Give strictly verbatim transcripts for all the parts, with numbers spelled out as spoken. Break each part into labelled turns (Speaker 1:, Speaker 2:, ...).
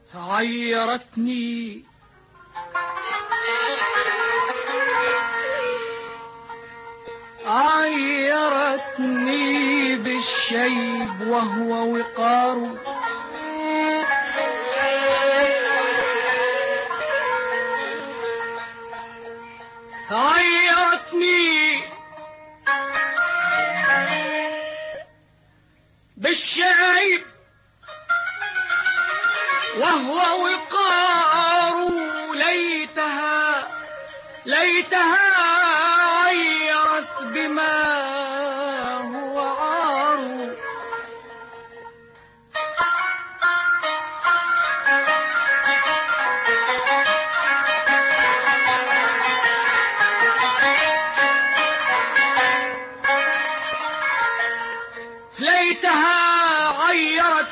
Speaker 1: عيرتني عيرتني بالشيب وهو وقار، عيرتني بالشيب وهو وقار، ليتها ليتها عيرت بما هو عار. ليتها عيرت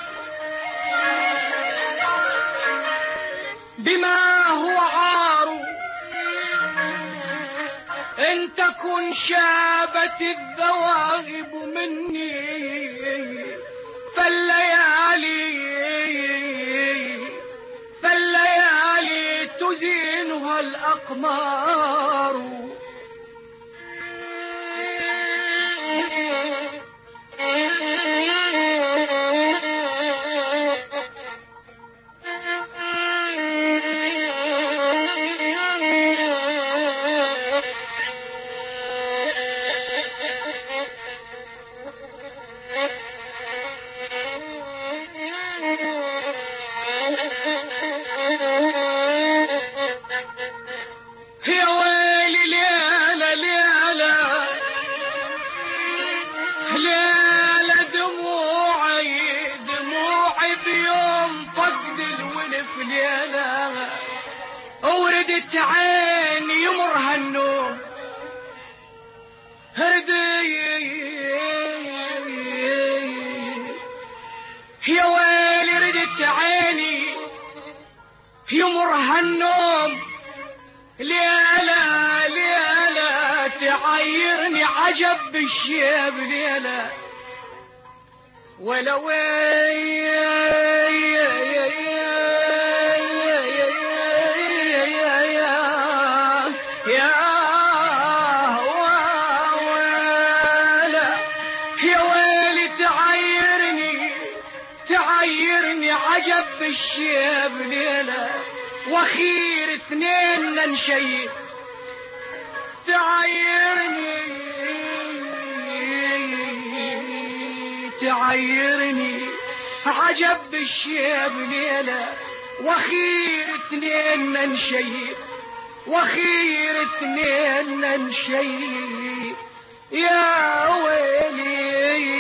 Speaker 1: بما هو عار، إن تكن شابت الذواهب مني فالليالي فالليالي تزينها الأقمار. يا ويلي ليلة ليلة ليلة دموعي دموعي بيوم فقد الولف ليلة، وردت عيني يمرها النوم هردي. يا ويلي ردت عيني يمرها النوم ليلة ليلة تعيرني عجب بالشيب ليلة. ولو يا ويلي تعيرني تعيرني عجب بالشيب ليلة، واخير اثنين ننشيب تعيرني تعيرني عجب بالشيب ليلة، واخير اثنين ننشيب واخير اثنين ننشيب. يا ويلي